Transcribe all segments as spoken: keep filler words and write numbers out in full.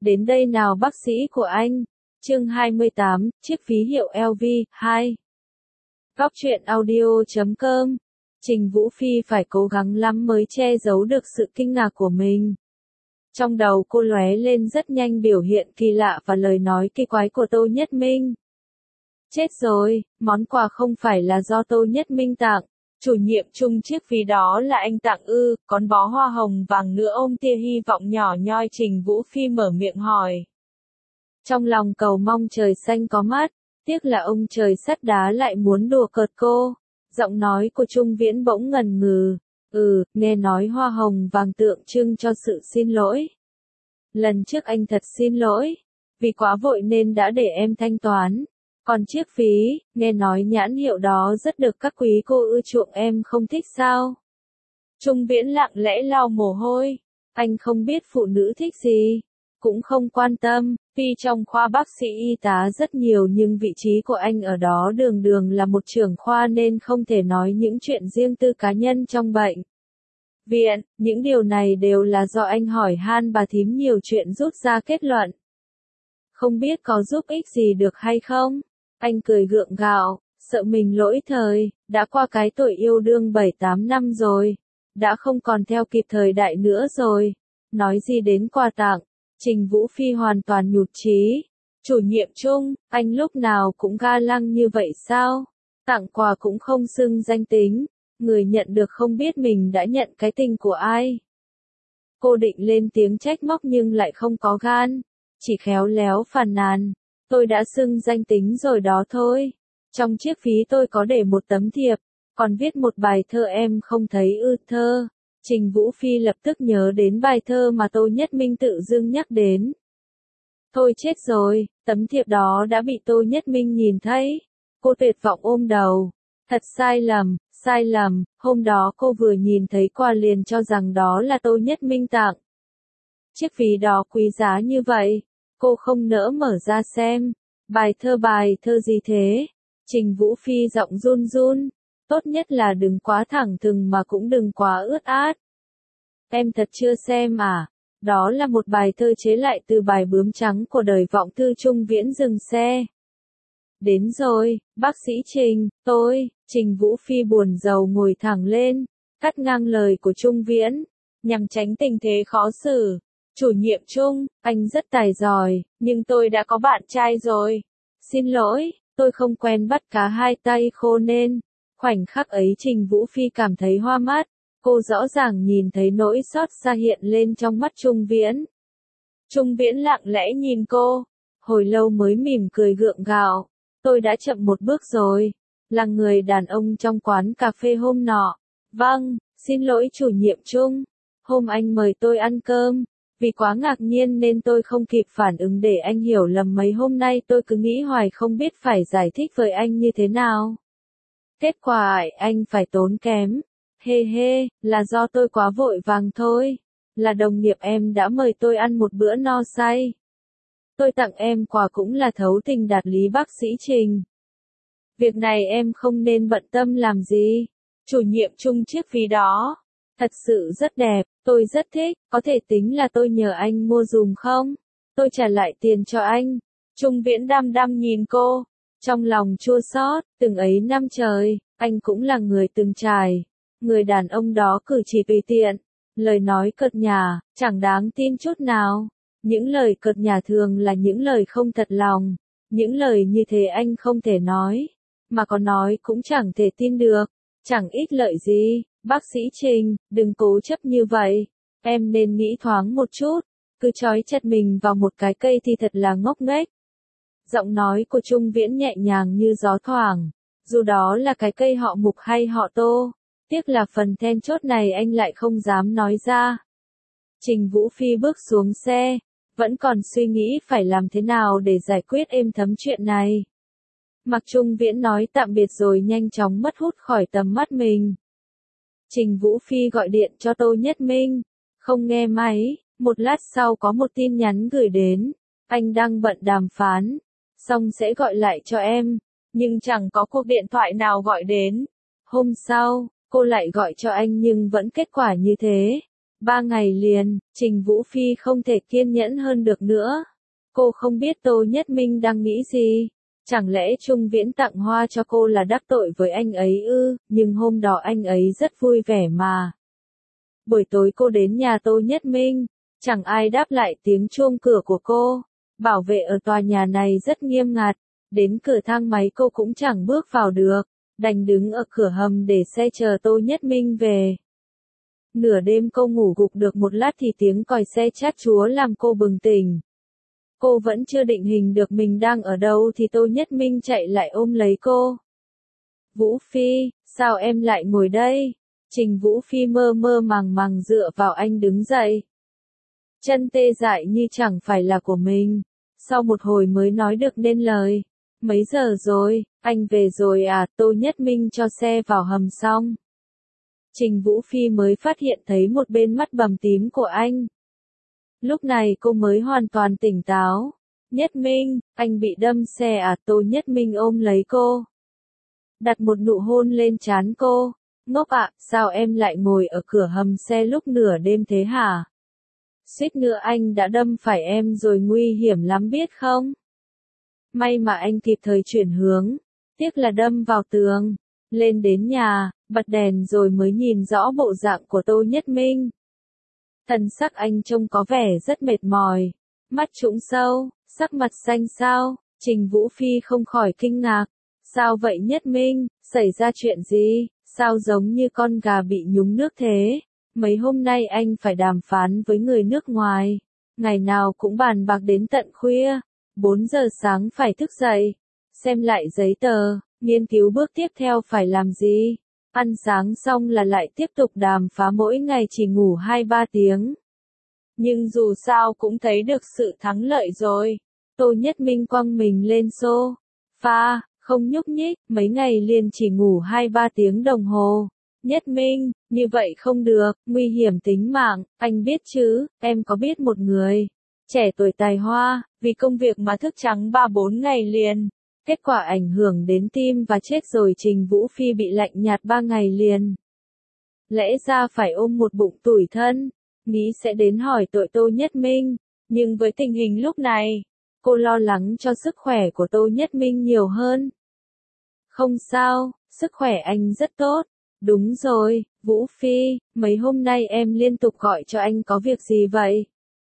Đến đây nào bác sĩ của anh. Chương hai mươi tám, chiếc phí hiệu lờ vê, hai. Góc truyện audio chấm com. Trình Vũ Phi phải cố gắng lắm mới che giấu được sự kinh ngạc của mình. Trong đầu cô lóe lên rất nhanh biểu hiện kỳ lạ và lời nói kỳ quái của Tô Nhất Minh. Chết rồi, món quà không phải là do Tô Nhất Minh tặng. Chủ nhiệm chung chiếc phí đó là anh tặng ư, còn bó hoa hồng vàng nữa ôm tia hy vọng nhỏ nhoi. Trình Vũ Phi mở miệng hỏi. Trong lòng cầu mong trời xanh có mắt, tiếc là ông trời sắt đá lại muốn đùa cợt cô. Giọng nói của Trung Viễn bỗng ngần ngừ. Ừ, nghe nói hoa hồng vàng tượng trưng cho sự xin lỗi. Lần trước anh thật xin lỗi, vì quá vội nên đã để em thanh toán. Còn chiếc phí, nghe nói nhãn hiệu đó rất được các quý cô ưa chuộng, em không thích sao? Trung Viễn lặng lẽ lau mồ hôi. Anh không biết phụ nữ thích gì, cũng không quan tâm. Tuy trong khoa bác sĩ y tá rất nhiều nhưng vị trí của anh ở đó đường đường là một trưởng khoa nên không thể nói những chuyện riêng tư cá nhân trong bệnh viện. Những điều này đều là do anh hỏi han bà thím nhiều chuyện rút ra kết luận. Không biết có giúp ích gì được hay không? Anh cười gượng gạo, sợ mình lỗi thời, đã qua cái tuổi yêu đương bảy tám năm rồi, đã không còn theo kịp thời đại nữa rồi. Nói gì đến quà tặng, Trình Vũ Phi hoàn toàn nhụt chí. Chủ nhiệm chung, anh lúc nào cũng ga lăng như vậy sao? Tặng quà cũng không xưng danh tính, người nhận được không biết mình đã nhận cái tình của ai. Cô định lên tiếng trách móc nhưng lại không có gan, chỉ khéo léo phàn nàn. Tôi đã xưng danh tính rồi đó thôi. Trong chiếc phí tôi có để một tấm thiệp, còn viết một bài thơ em không thấy ư thơ. Trình Vũ Phi lập tức nhớ đến bài thơ mà Tô Nhất Minh tự dưng nhắc đến. Thôi chết rồi, tấm thiệp đó đã bị Tô Nhất Minh nhìn thấy. Cô tuyệt vọng ôm đầu. Thật sai lầm, sai lầm, hôm đó cô vừa nhìn thấy quà liền cho rằng đó là Tô Nhất Minh tặng. Chiếc phí đó quý giá như vậy, cô không nỡ mở ra xem. Bài thơ bài thơ gì thế? Trình Vũ Phi giọng run run. Tốt nhất là đừng quá thẳng thừng mà cũng đừng quá ướt át. Em thật chưa xem à? Đó là một bài thơ chế lại từ bài Bướm Trắng của đời vọng thư Trung Viễn. Dừng xe. Đến rồi, bác sĩ Trình, tôi. Trình Vũ Phi buồn rầu ngồi thẳng lên, cắt ngang lời của Trung Viễn, nhằm tránh tình thế khó xử. Chủ nhiệm Trung, anh rất tài giỏi, nhưng tôi đã có bạn trai rồi. Xin lỗi, tôi không quen bắt cá hai tay khô nên. Khoảnh khắc ấy Trình Vũ Phi cảm thấy hoa mắt, cô rõ ràng nhìn thấy nỗi xót xa hiện lên trong mắt Trung Viễn. Trung Viễn lặng lẽ nhìn cô, hồi lâu mới mỉm cười gượng gạo. Tôi đã chậm một bước rồi, là người đàn ông trong quán cà phê hôm nọ. Vâng, xin lỗi chủ nhiệm Trung, hôm anh mời tôi ăn cơm. Vì quá ngạc nhiên nên tôi không kịp phản ứng để anh hiểu lầm. Mấy hôm nay tôi cứ nghĩ hoài không biết phải giải thích với anh như thế nào. Kết quả anh phải tốn kém. Hê hê, là do tôi quá vội vàng thôi. Là đồng nghiệp em đã mời tôi ăn một bữa no say. Tôi tặng em quà cũng là thấu tình đạt lý bác sĩ Trình. Việc này em không nên bận tâm làm gì. Chủ nhiệm chung chiếc phí đó. Thật sự rất đẹp, tôi rất thích, có thể tính là tôi nhờ anh mua dùm không? Tôi trả lại tiền cho anh. Trung Viễn đăm đăm nhìn cô, trong lòng chua xót, từng ấy năm trời, anh cũng là người từng trải. Người đàn ông đó cử chỉ tùy tiện, lời nói cợt nhả, chẳng đáng tin chút nào. Những lời cợt nhả thường là những lời không thật lòng. Những lời như thế anh không thể nói, mà có nói cũng chẳng thể tin được, chẳng ích lợi gì. Bác sĩ Trình, đừng cố chấp như vậy, em nên nghĩ thoáng một chút, cứ trói chặt mình vào một cái cây thì thật là ngốc nghếch. Giọng nói của Trung Viễn nhẹ nhàng như gió thoảng, dù đó là cái cây họ Mục hay họ Tô, tiếc là phần then chốt này anh lại không dám nói ra. Trình Vũ Phi bước xuống xe, vẫn còn suy nghĩ phải làm thế nào để giải quyết êm thấm chuyện này. Mặc Trung Viễn nói tạm biệt rồi nhanh chóng mất hút khỏi tầm mắt mình. Trình Vũ Phi gọi điện cho Tô Nhất Minh, không nghe máy, một lát sau có một tin nhắn gửi đến, anh đang bận đàm phán, xong sẽ gọi lại cho em, nhưng chẳng có cuộc điện thoại nào gọi đến. Hôm sau, cô lại gọi cho anh nhưng vẫn kết quả như thế, Ba ngày liền, Trình Vũ Phi không thể kiên nhẫn hơn được nữa. Cô không biết Tô Nhất Minh đang nghĩ gì. Chẳng lẽ Trung Viễn tặng hoa cho cô là đắc tội với anh ấy ư, nhưng hôm đó anh ấy rất vui vẻ mà. Buổi tối cô đến nhà Tô Nhất Minh, chẳng ai đáp lại tiếng chuông cửa của cô. Bảo vệ ở tòa nhà này rất nghiêm ngặt, đến cửa thang máy cô cũng chẳng bước vào được, đành đứng ở cửa hầm để xe chờ Tô Nhất Minh về. Nửa đêm cô ngủ gục được một lát thì tiếng còi xe chát chúa làm cô bừng tỉnh. Cô vẫn chưa định hình được mình đang ở đâu thì Tô Nhất Minh chạy lại ôm lấy cô. Vũ Phi, sao em lại ngồi đây? Trình Vũ Phi mơ mơ màng màng dựa vào anh đứng dậy. Chân tê dại như chẳng phải là của mình. Sau một hồi mới nói được nên lời. Mấy giờ rồi, anh về rồi à? Tô Nhất Minh cho xe vào hầm xong. Trình Vũ Phi mới phát hiện thấy một bên mắt bầm tím của anh. Lúc này cô mới hoàn toàn tỉnh táo. Nhất Minh, anh bị đâm xe à? Tô Nhất Minh ôm lấy cô. Đặt một nụ hôn lên trán cô. Ngốc ạ, sao em lại ngồi ở cửa hầm xe lúc nửa đêm thế hả? Suýt nữa anh đã đâm phải em rồi, nguy hiểm lắm biết không? May mà anh kịp thời chuyển hướng, tiếc là đâm vào tường. Lên đến nhà, bật đèn rồi mới nhìn rõ bộ dạng của Tô Nhất Minh. Thần sắc anh trông có vẻ rất mệt mỏi, mắt trũng sâu, sắc mặt xanh xao. Trình Vũ Phi không khỏi kinh ngạc. Sao vậy Nhất Minh, xảy ra chuyện gì, sao giống như con gà bị nhúng nước thế? Mấy hôm nay anh phải đàm phán với người nước ngoài, ngày nào cũng bàn bạc đến tận khuya, bốn giờ sáng phải thức dậy, xem lại giấy tờ, nghiên cứu bước tiếp theo phải làm gì. Ăn sáng xong là lại tiếp tục đàm phán, mỗi ngày chỉ ngủ hai ba tiếng. Nhưng dù sao cũng thấy được sự thắng lợi rồi. Tô Nhất Minh quăng mình lên sofa, không nhúc nhích, mấy ngày liền chỉ ngủ hai ba tiếng đồng hồ. Nhất Minh, như vậy không được, nguy hiểm tính mạng, anh biết chứ, em có biết một người trẻ tuổi tài hoa, vì công việc mà thức trắng ba bốn ngày liền. Kết quả ảnh hưởng đến tim và chết rồi. Trình Vũ Phi bị lạnh nhạt ba ngày liền. Lẽ ra phải ôm một bụng tủi thân, nghĩ sẽ đến hỏi tội Tô Nhất Minh, nhưng với tình hình lúc này, cô lo lắng cho sức khỏe của Tô Nhất Minh nhiều hơn. Không sao, sức khỏe anh rất tốt. Đúng rồi, Vũ Phi, mấy hôm nay em liên tục gọi cho anh có việc gì vậy?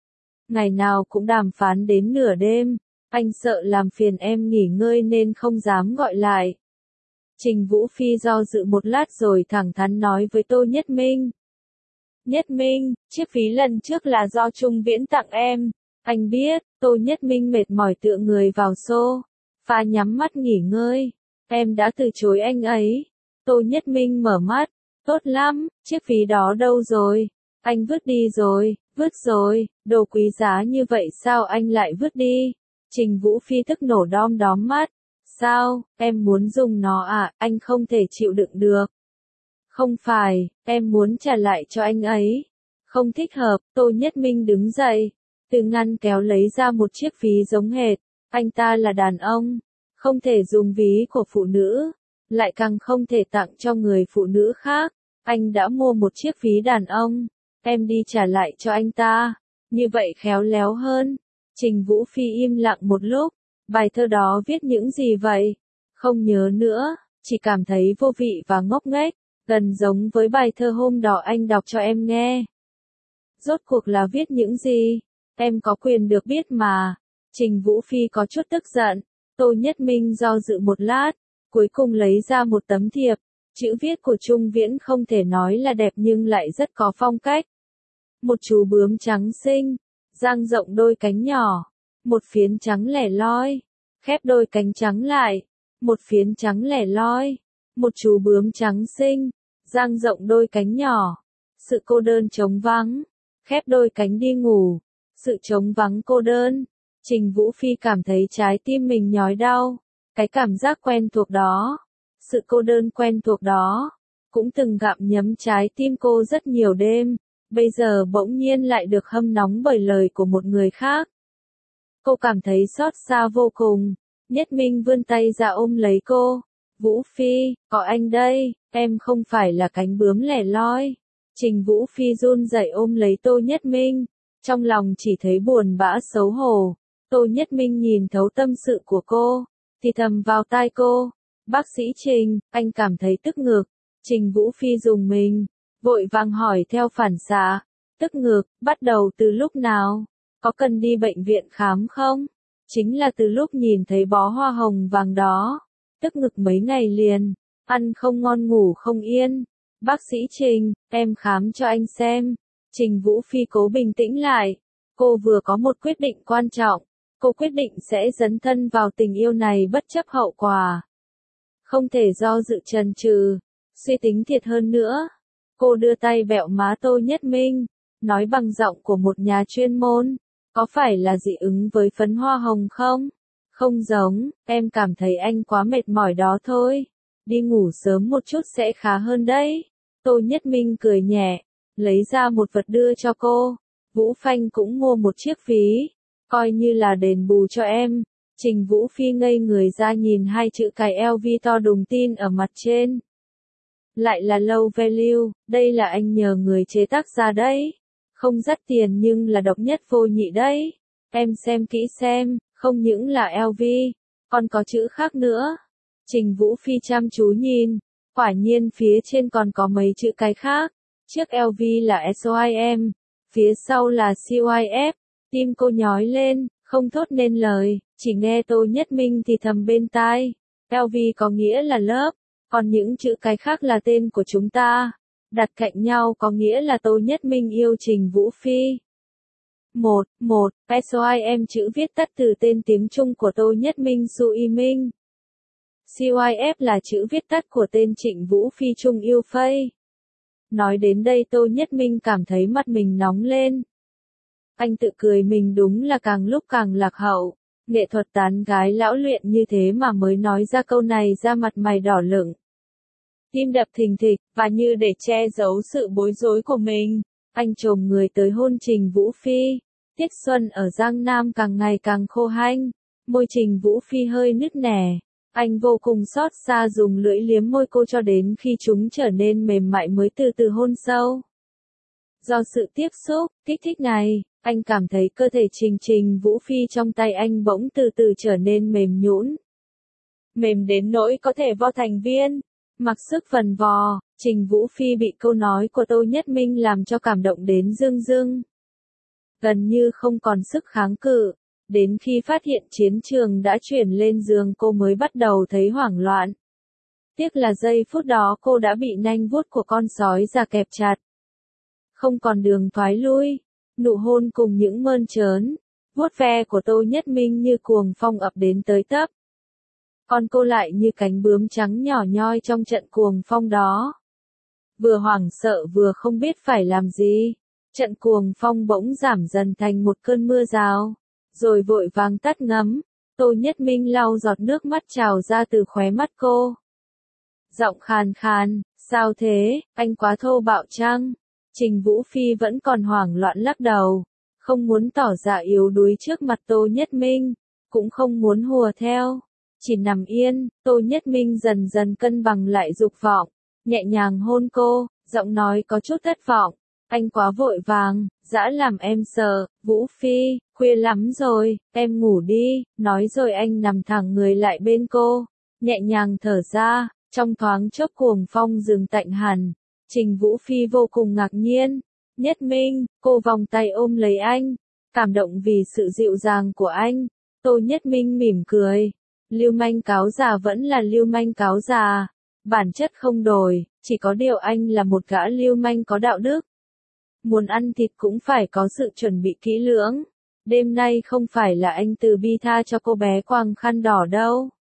Ngày nào cũng đàm phán đến nửa đêm, anh sợ làm phiền em nghỉ ngơi nên không dám gọi lại. Trình Vũ Phi do dự một lát rồi thẳng thắn nói với Tô Nhất Minh. Nhất Minh, chiếc phí lần trước là do Trung Viễn tặng em. Anh biết. Tô Nhất Minh mệt mỏi tựa người vào sofa, nhắm mắt nghỉ ngơi. Em đã từ chối anh ấy. Tô Nhất Minh mở mắt. Tốt lắm, chiếc phí đó đâu rồi? Anh vứt đi rồi, vứt rồi, đồ quý giá như vậy sao anh lại vứt đi? Trình Vũ Phi tức nổ đom đóm mắt. Sao, em muốn dùng nó à, anh không thể chịu đựng được. Không phải, em muốn trả lại cho anh ấy. Không thích hợp. Tô Nhất Minh đứng dậy, từ ngăn kéo lấy ra một chiếc ví giống hệt. Anh ta là đàn ông, không thể dùng ví của phụ nữ, lại càng không thể tặng cho người phụ nữ khác. Anh đã mua một chiếc ví đàn ông, em đi trả lại cho anh ta, như vậy khéo léo hơn. Trình Vũ Phi im lặng một lúc. Bài thơ đó viết những gì vậy? Không nhớ nữa, chỉ cảm thấy vô vị và ngốc nghếch, gần giống với bài thơ hôm đó anh đọc cho em nghe. Rốt cuộc là viết những gì? Em có quyền được biết mà. Trình Vũ Phi có chút tức giận. Tô Nhất Minh do dự một lát, cuối cùng lấy ra một tấm thiệp. Chữ viết của Trung Viễn không thể nói là đẹp nhưng lại rất có phong cách. Một chú bướm trắng xinh, dang rộng đôi cánh nhỏ, một phiến trắng lẻ loi, khép đôi cánh trắng lại, một phiến trắng lẻ loi, một chú bướm trắng xinh, dang rộng đôi cánh nhỏ, sự cô đơn trống vắng, khép đôi cánh đi ngủ, sự trống vắng cô đơn. Trình Vũ Phi cảm thấy trái tim mình nhói đau, cái cảm giác quen thuộc đó, sự cô đơn quen thuộc đó, cũng từng gặm nhấm trái tim cô rất nhiều đêm, bây giờ bỗng nhiên lại được hâm nóng bởi lời của một người khác. Cô cảm thấy xót xa vô cùng. Nhất Minh vươn tay ra ôm lấy cô. Vũ Phi, có anh đây, em không phải là cánh bướm lẻ loi. Trình Vũ Phi run rẩy ôm lấy Tô Nhất Minh, trong lòng chỉ thấy buồn bã xấu hổ. Tô Nhất Minh nhìn thấu tâm sự của cô, thì thầm vào tai cô, bác sĩ Trình, anh cảm thấy tức ngực. Trình Vũ Phi dùng mình, vội vàng hỏi theo phản xạ, tức ngực, bắt đầu từ lúc nào? Có cần đi bệnh viện khám không? Chính là từ lúc nhìn thấy bó hoa hồng vàng đó, tức ngực mấy ngày liền, ăn không ngon ngủ không yên. Bác sĩ Trình, em khám cho anh xem. Trình Vũ Phi cố bình tĩnh lại, cô vừa có một quyết định quan trọng, cô quyết định sẽ dấn thân vào tình yêu này bất chấp hậu quả. Không thể do dự chần chừ, suy tính thiệt hơn nữa. Cô đưa tay bẹo má Tô Nhất Minh, nói bằng giọng của một nhà chuyên môn, có phải là dị ứng với phấn hoa hồng không? Không giống, em cảm thấy anh quá mệt mỏi đó thôi. Đi ngủ sớm một chút sẽ khá hơn đấy. Tô Nhất Minh cười nhẹ, lấy ra một vật đưa cho cô. Vũ Phanh cũng mua một chiếc ví, coi như là đền bù cho em. Trình Vũ Phi ngây người ra nhìn hai chữ cái L V to đùng tin ở mặt trên. Lại là low value, đây là anh nhờ người chế tác ra đấy. Không đắt tiền nhưng là độc nhất vô nhị đấy. Em xem kỹ xem, không những là L V, còn có chữ khác nữa. Trình Vũ Phi chăm chú nhìn, quả nhiên phía trên còn có mấy chữ cái khác. Chiếc L V là S O I M, phía sau là C Y F. Tim cô nhói lên, không thốt nên lời, chỉ nghe Tô Nhất Minh thì thầm bên tai. L V có nghĩa là lớp, còn những chữ cái khác là tên của chúng ta. Đặt cạnh nhau có nghĩa là Tô Nhất Minh yêu Trình Vũ Phi. một. một. S O I M chữ viết tắt từ tên tiếng Trung của Tô Nhất Minh Su Y Minh. C Y F là chữ viết tắt của tên Trịnh Vũ Phi Trung Yêu Phây. Nói đến đây Tô Nhất Minh cảm thấy mặt mình nóng lên. Anh tự cười mình đúng là càng lúc càng lạc hậu. Nghệ thuật tán gái lão luyện như thế mà mới nói ra câu này ra mặt mày đỏ lửng. Tim đập thình thịch, và như để che giấu sự bối rối của mình, anh chồm người tới hôn Trình Vũ Phi. Tiết xuân ở Giang Nam càng ngày càng khô hanh, môi Trình Vũ Phi hơi nứt nẻ. Anh vô cùng xót xa dùng lưỡi liếm môi cô cho đến khi chúng trở nên mềm mại mới từ từ hôn sâu. Do sự tiếp xúc, kích thích này, anh cảm thấy cơ thể Trình Trình Vũ Phi trong tay anh bỗng từ từ trở nên mềm nhũn. Mềm đến nỗi có thể vo thành viên. Mặc sức vần vò, Trình Vũ Phi bị câu nói của Tô Nhất Minh làm cho cảm động đến rưng rưng. Gần như không còn sức kháng cự, đến khi phát hiện chiến trường đã chuyển lên giường cô mới bắt đầu thấy hoảng loạn. Tiếc là giây phút đó cô đã bị nanh vuốt của con sói già kẹp chặt. Không còn đường thoái lui, nụ hôn cùng những mơn trớn, vuốt ve của Tô Nhất Minh như cuồng phong ập đến tới tấp. Còn cô lại như cánh bướm trắng nhỏ nhoi trong trận cuồng phong đó. Vừa hoảng sợ vừa không biết phải làm gì. Trận cuồng phong bỗng giảm dần thành một cơn mưa rào, rồi vội vàng tắt ngấm. Tô Nhất Minh lau giọt nước mắt trào ra từ khóe mắt cô. Giọng khàn khàn, sao thế, anh quá thô bạo chăng? Trình Vũ Phi vẫn còn hoảng loạn lắc đầu, không muốn tỏ ra yếu đuối trước mặt Tô Nhất Minh, cũng không muốn hùa theo. Chỉ nằm yên, Tô Nhất Minh dần dần cân bằng lại dục vọng, nhẹ nhàng hôn cô, giọng nói có chút thất vọng. Anh quá vội vàng, dã làm em sợ. Vũ Phi, khuya lắm rồi, em ngủ đi. Nói rồi anh nằm thẳng người lại bên cô, nhẹ nhàng thở ra, trong thoáng chốc cuồng phong dừng tạnh hẳn. Trình Vũ Phi vô cùng ngạc nhiên. Nhất Minh, cô vòng tay ôm lấy anh, cảm động vì sự dịu dàng của anh. Tô Nhất Minh mỉm cười. Lưu manh cáo già vẫn là lưu manh cáo già, bản chất không đổi, chỉ có điều anh là một gã lưu manh có đạo đức. Muốn ăn thịt cũng phải có sự chuẩn bị kỹ lưỡng. Đêm nay không phải là anh từ bi tha cho cô bé quàng khăn đỏ đâu,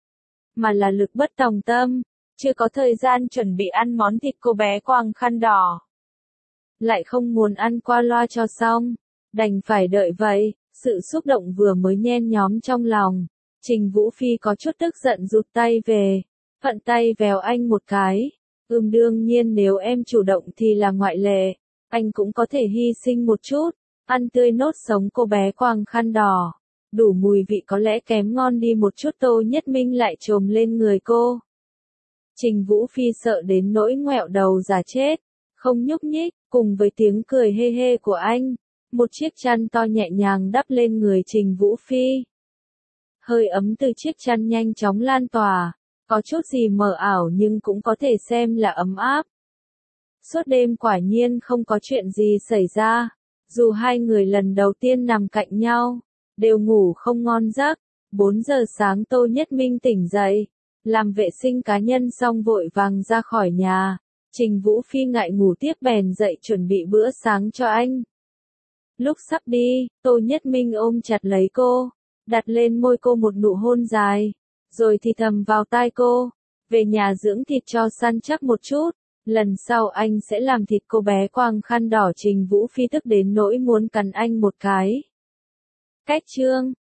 mà là lực bất tòng tâm, chưa có thời gian chuẩn bị ăn món thịt cô bé quàng khăn đỏ. Lại không muốn ăn qua loa cho xong, đành phải đợi vậy, sự xúc động vừa mới nhen nhóm trong lòng. Trình Vũ Phi có chút tức giận rụt tay về, phận tay vèo anh một cái. Ừm đương nhiên nếu em chủ động thì là ngoại lệ, anh cũng có thể hy sinh một chút, ăn tươi nốt sống cô bé quàng khăn đỏ. Đủ mùi vị có lẽ kém ngon đi một chút. Tô Nhất Minh lại trồm lên người cô. Trình Vũ Phi sợ đến nỗi ngoẹo đầu giả chết, không nhúc nhích, cùng với tiếng cười hê hê của anh, một chiếc chăn to nhẹ nhàng đắp lên người Trình Vũ Phi. Hơi ấm từ chiếc chăn nhanh chóng lan tỏa, có chút gì mờ ảo nhưng cũng có thể xem là ấm áp. Suốt đêm quả nhiên không có chuyện gì xảy ra, dù hai người lần đầu tiên nằm cạnh nhau, đều ngủ không ngon giấc. bốn giờ sáng Tô Nhất Minh tỉnh dậy, làm vệ sinh cá nhân xong vội vàng ra khỏi nhà. Trình Vũ Phi ngại ngủ tiếp bèn dậy chuẩn bị bữa sáng cho anh. Lúc sắp đi, Tô Nhất Minh ôm chặt lấy cô, đặt lên môi cô một nụ hôn dài, rồi thì thầm vào tai cô, về nhà dưỡng thịt cho săn chắc một chút, lần sau anh sẽ làm thịt cô bé quàng khăn đỏ. Trình Vũ Phi tức đến nỗi muốn cắn anh một cái. Cách chương